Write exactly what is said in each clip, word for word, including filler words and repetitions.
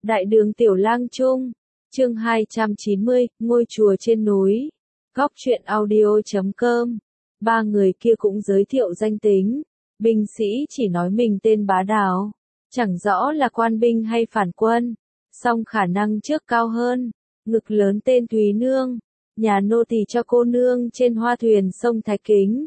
Đại đường Tiểu Lang Trung, chương hai trăm chín mươi, ngôi chùa trên núi. Góc truyện audio chấm com. Ba người kia cũng giới thiệu danh tính. Binh sĩ chỉ nói mình tên Bá Đào. Chẳng rõ là quan binh hay phản quân. Song khả năng trước cao hơn. Ngực lớn tên Thúy Nương. Nhà nô tỳ cho cô nương trên hoa thuyền sông Thái Kính.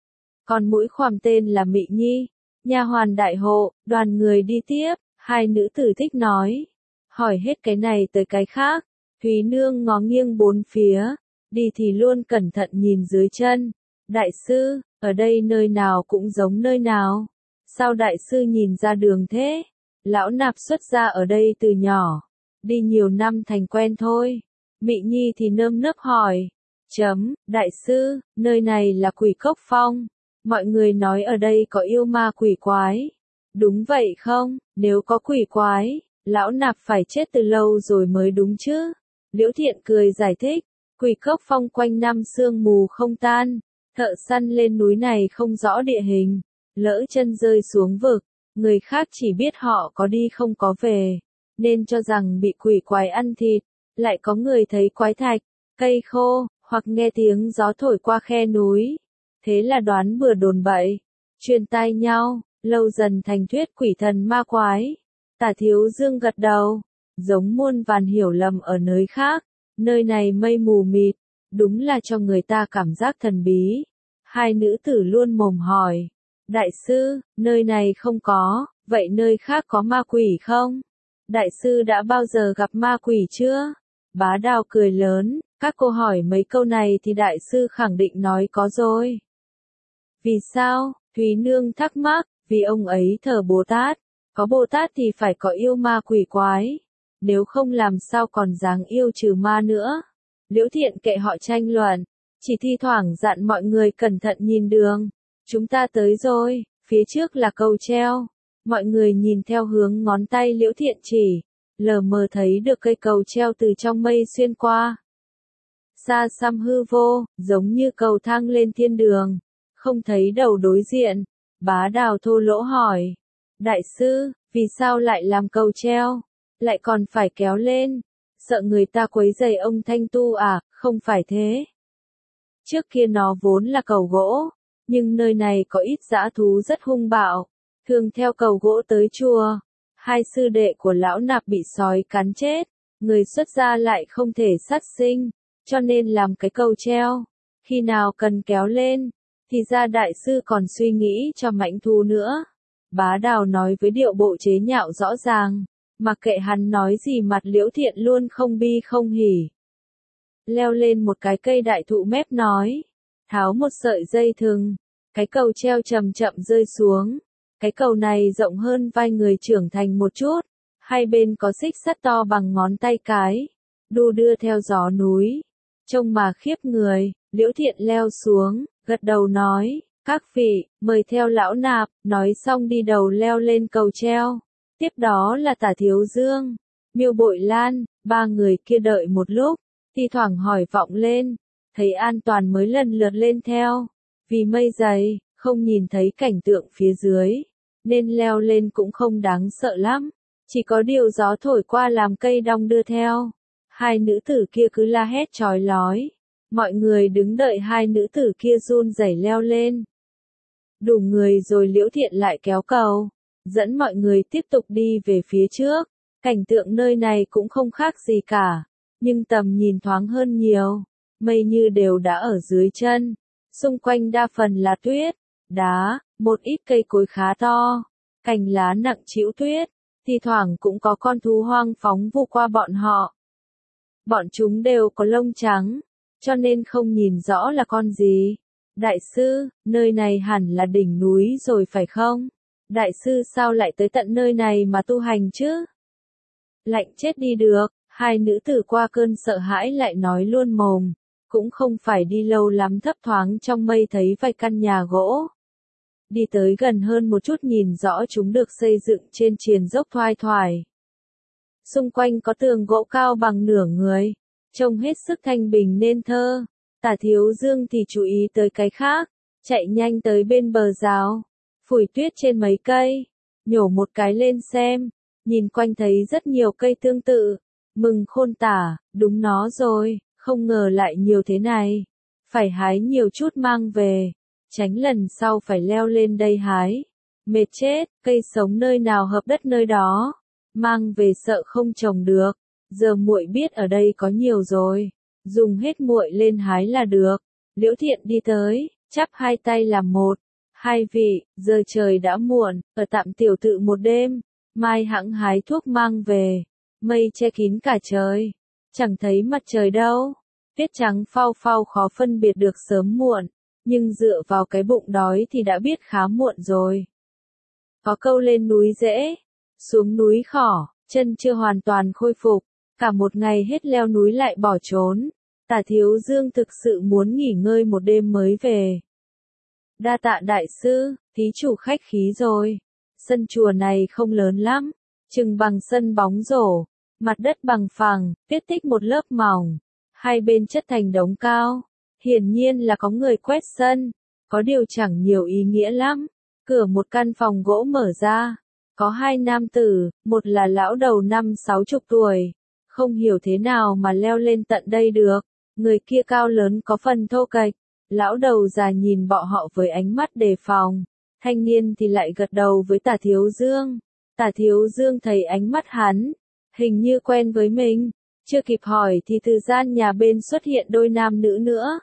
Còn mũi khoằm tên là Mị Nhi. Nha hoàn đại hộ, đoàn người đi tiếp. Hai nữ tử thích nói. Hỏi hết cái này tới cái khác. Thúy Nương ngó nghiêng bốn phía. Đi thì luôn cẩn thận nhìn dưới chân. Đại sư, ở đây nơi nào cũng giống nơi nào. Sao đại sư nhìn ra đường thế? Lão nạp xuất gia ở đây từ nhỏ. Đi nhiều năm thành quen thôi. Mị Nhi thì nơm nớp hỏi. Chấm, đại sư, nơi này là Quỷ Cốc Phong. Mọi người nói ở đây có yêu ma quỷ quái. Đúng vậy không? Nếu có quỷ quái, lão nạp phải chết từ lâu rồi mới đúng chứ. Liễu Thiện cười giải thích. Quỷ Cốc Phong quanh năm sương mù không tan. Thợ săn lên núi này không rõ địa hình. Lỡ chân rơi xuống vực. Người khác chỉ biết họ có đi không có về. Nên cho rằng bị quỷ quái ăn thịt. Lại có người thấy quái thạch, cây khô, hoặc nghe tiếng gió thổi qua khe núi. Thế là đoán bừa đồn bậy. Truyền tai nhau, lâu dần thành thuyết quỷ thần ma quái. Tả Thiếu Dương gật đầu. Giống muôn vàn hiểu lầm ở nơi khác. Nơi này mây mù mịt. Đúng là cho người ta cảm giác thần bí. Hai nữ tử luôn mồm hỏi. Đại sư, nơi này không có, vậy nơi khác có ma quỷ không? Đại sư đã bao giờ gặp ma quỷ chưa? Bá Đào cười lớn, các cô hỏi mấy câu này thì đại sư khẳng định nói có rồi. Vì sao? Thúy Nương thắc mắc, vì ông ấy thờ Bồ Tát. Có Bồ Tát thì phải có yêu ma quỷ quái. Nếu không làm sao còn dáng yêu trừ ma nữa. Liễu Thiện kệ họ tranh luận. Chỉ thi thoảng dặn mọi người cẩn thận nhìn đường. Chúng ta tới rồi, phía trước là cầu treo. Mọi người nhìn theo hướng ngón tay Liễu Thiện chỉ. Lờ mờ thấy được cây cầu treo từ trong mây xuyên qua. Xa xăm hư vô, giống như cầu thang lên thiên đường. Không thấy đầu đối diện. Bá Đào thô lỗ hỏi. Đại sư, vì sao lại làm cầu treo? Lại còn phải kéo lên. Sợ người ta quấy rầy ông Thanh Tu à? Không phải thế. Trước kia nó vốn là cầu gỗ. Nhưng nơi này có ít dã thú rất hung bạo. Thường theo cầu gỗ tới chùa. Hai sư đệ của lão nạp bị sói cắn chết. Người xuất gia lại không thể sát sinh. Cho nên làm cái cầu treo. Khi nào cần kéo lên. Thì ra đại sư còn suy nghĩ cho mãnh thú nữa. Bá Đào nói với điệu bộ chế nhạo rõ ràng. Mặc kệ hắn nói gì mặt Liễu Thiện luôn không bi không hỉ. Leo lên một cái cây đại thụ mép nói. Tháo một sợi dây thừng. Cái cầu treo chậm chậm rơi xuống. Cái cầu này rộng hơn vai người trưởng thành một chút. Hai bên có xích sắt to bằng ngón tay cái. Đu đưa theo gió núi. Trông mà khiếp người. Liễu Thiện leo xuống, gật đầu nói. Các vị, mời theo lão nạp. Nói xong đi đầu leo lên cầu treo. Tiếp đó là Tả Thiếu Dương, Miêu Bội Lan. Ba người kia đợi một lúc. Thi thoảng hỏi vọng lên. Thấy an toàn mới lần lượt lên theo. Vì mây dày, không nhìn thấy cảnh tượng phía dưới. Nên leo lên cũng không đáng sợ lắm. Chỉ có điều gió thổi qua làm cây đong đưa theo. Hai nữ tử kia cứ la hét chói lói. Mọi người đứng đợi hai nữ tử kia run rẩy leo lên. Đủ người rồi Liễu Thiện lại kéo cầu. Dẫn mọi người tiếp tục đi về phía trước. Cảnh tượng nơi này cũng không khác gì cả. Nhưng tầm nhìn thoáng hơn nhiều. Mây như đều đã ở dưới chân. Xung quanh đa phần là tuyết, đá, một ít cây cối khá to. Cành lá nặng trĩu tuyết. Thì thoảng cũng có con thú hoang phóng vu qua bọn họ. Bọn chúng đều có lông trắng. Cho nên không nhìn rõ là con gì. Đại sư, nơi này hẳn là đỉnh núi rồi phải không? Đại sư sao lại tới tận nơi này mà tu hành chứ? Lạnh chết đi được. Hai nữ tử qua cơn sợ hãi lại nói luôn mồm. Cũng không phải đi lâu lắm thấp thoáng trong mây thấy vài căn nhà gỗ. Đi tới gần hơn một chút nhìn rõ chúng được xây dựng trên triền dốc thoai thoải. Xung quanh có tường gỗ cao bằng nửa người. Trông hết sức thanh bình nên thơ. Tả Thiếu Dương thì chú ý tới cái khác. Chạy nhanh tới bên bờ rào. Phủi tuyết trên mấy cây. Nhổ một cái lên xem. nhìn quanh thấy rất nhiều cây tương tự, mừng khôn tả, đúng nó rồi, không ngờ lại nhiều thế này, phải hái nhiều chút mang về, tránh lần sau phải leo lên đây hái, mệt chết, cây sống nơi nào hợp đất nơi đó, mang về sợ không trồng được, giờ muội biết ở đây có nhiều rồi, dùng hết muội lên hái là được. Liễu Thiện đi tới, chắp hai tay làm một, hai vị, giờ trời đã muộn, ở tạm tiểu tự một đêm, mai hẵng hái thuốc mang về, mây che kín cả trời, chẳng thấy mặt trời đâu, tuyết trắng phau phau khó phân biệt được sớm muộn, nhưng dựa vào cái bụng đói thì đã biết khá muộn rồi. Có câu lên núi dễ, xuống núi khỏ, chân chưa hoàn toàn khôi phục, cả một ngày hết leo núi lại bỏ trốn. Tả Thiếu Dương thực sự muốn nghỉ ngơi một đêm mới về. Đa tạ đại sư, thí chủ khách khí rồi. Sân chùa này không lớn lắm, chừng bằng sân bóng rổ, mặt đất bằng phẳng, tuyết tích một lớp mỏng, hai bên chất thành đống cao. Hiển nhiên là có người quét sân, có điều chẳng nhiều ý nghĩa lắm. Cửa một căn phòng gỗ mở ra, có hai nam tử, một là lão đầu năm sáu chục tuổi, không hiểu thế nào mà leo lên tận đây được. Người kia cao lớn có phần thô kệch, lão đầu già nhìn bọn họ với ánh mắt đề phòng, thanh niên thì lại gật đầu với Tả Thiếu Dương. Tả Thiếu Dương thấy ánh mắt hắn, hình như quen với mình, chưa kịp hỏi thì từ gian nhà bên xuất hiện đôi nam nữ nữa.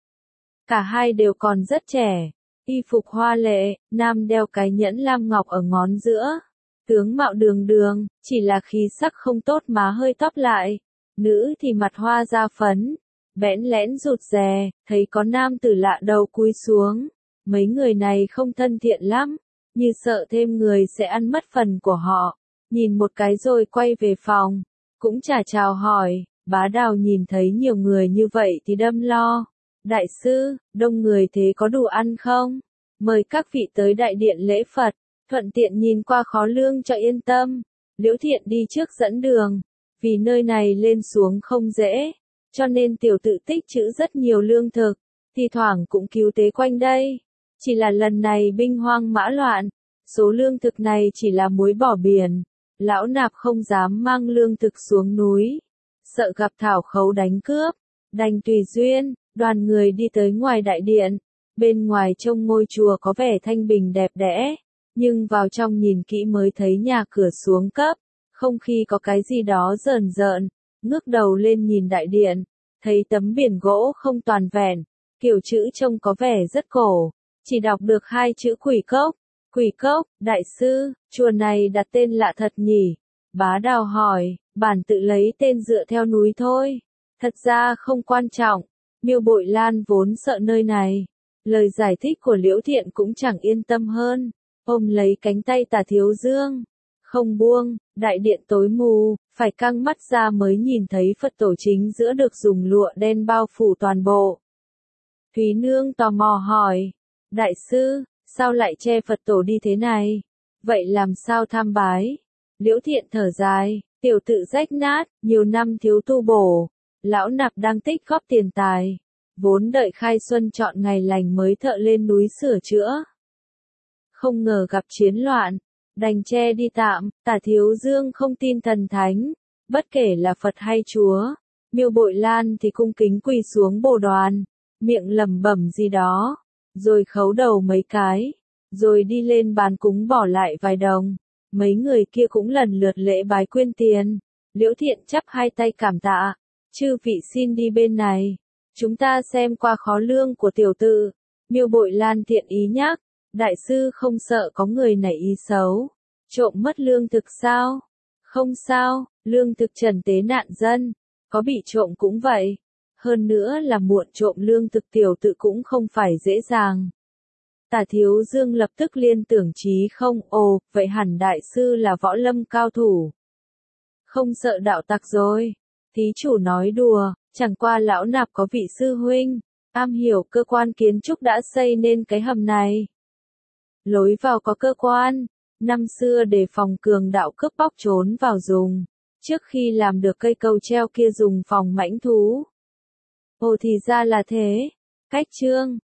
Cả hai đều còn rất trẻ, y phục hoa lệ, nam đeo cái nhẫn lam ngọc ở ngón giữa, tướng mạo đường đường, chỉ là khí sắc không tốt má hơi tóp lại, nữ thì mặt hoa da phấn. Bẽn lẽn rụt rè, thấy có nam tử lạ đầu cúi xuống. Mấy người này không thân thiện lắm, như sợ thêm người sẽ ăn mất phần của họ. Nhìn một cái rồi quay về phòng, cũng chả chào hỏi. Bá Đào nhìn thấy nhiều người như vậy thì đâm lo. Đại sư, đông người thế có đủ ăn không? Mời các vị tới đại điện lễ Phật, thuận tiện nhìn qua khó lương cho yên tâm. Liễu Thiện đi trước dẫn đường, vì nơi này lên xuống không dễ. Cho nên tiểu tự tích trữ rất nhiều lương thực, thì thoảng cũng cứu tế quanh đây. Chỉ là lần này binh hoang mã loạn, số lương thực này chỉ là muối bỏ biển. Lão nạp không dám mang lương thực xuống núi, sợ gặp thảo khấu đánh cướp, đành tùy duyên, đoàn người đi tới ngoài đại điện. Bên ngoài trông ngôi chùa có vẻ thanh bình đẹp đẽ, nhưng vào trong nhìn kỹ mới thấy nhà cửa xuống cấp, không khí có cái gì đó rờn rợn. Ngước đầu lên nhìn đại điện, thấy tấm biển gỗ không toàn vẹn, kiểu chữ trông có vẻ rất cổ, chỉ đọc được hai chữ Quỷ Cốc. Quỷ Cốc, đại sư, chùa này đặt tên lạ thật nhỉ? Bá Đào hỏi, bản tự lấy tên dựa theo núi thôi, thật ra không quan trọng, Miêu Bội Lan vốn sợ nơi này. Lời giải thích của Liễu Thiện cũng chẳng yên tâm hơn, ôm lấy cánh tay Tả Thiếu Dương. Không buông, đại điện tối mù, phải căng mắt ra mới nhìn thấy Phật tổ chính giữa được dùng lụa đen bao phủ toàn bộ. Thúy Nương tò mò hỏi, đại sư, sao lại che Phật tổ đi thế này? Vậy làm sao tham bái? Liễu Thiện thở dài, tiểu tự rách nát, nhiều năm thiếu tu bổ, lão nạp đang tích góp tiền tài, vốn đợi khai xuân chọn ngày lành mới thợ lên núi sửa chữa. Không ngờ gặp chiến loạn, đành che đi tạm. Tả Thiếu Dương không tin thần thánh, bất kể là Phật hay Chúa. Miêu Bội Lan thì cung kính quỳ xuống bồ đoàn, miệng lẩm bẩm gì đó, rồi khấu đầu mấy cái, rồi đi lên bàn cúng bỏ lại vài đồng. Mấy người kia cũng lần lượt lễ bái quyên tiền. Liễu Thiện chắp hai tay cảm tạ, chư vị xin đi bên này, chúng ta xem qua khó lương của tiểu tự. Miêu Bội Lan thiện ý nhắc, đại sư không sợ có người nảy ý xấu, trộm mất lương thực sao? Không sao, lương thực trần tế nạn dân, có bị trộm cũng vậy. Hơn nữa là muộn trộm lương thực tiểu tự cũng không phải dễ dàng. Tả Thiếu Dương lập tức liên tưởng chí không, ồ, vậy hẳn đại sư là võ lâm cao thủ. Không sợ đạo tặc rồi. Thí chủ nói đùa, chẳng qua lão nạp có vị sư huynh, am hiểu cơ quan kiến trúc đã xây nên cái hầm này. Lối vào có cơ quan, năm xưa để phòng cường đạo cướp bóc trốn vào dùng, trước khi làm được cây cầu treo kia dùng phòng mãnh thú. Ồ thì ra là thế. Cách chương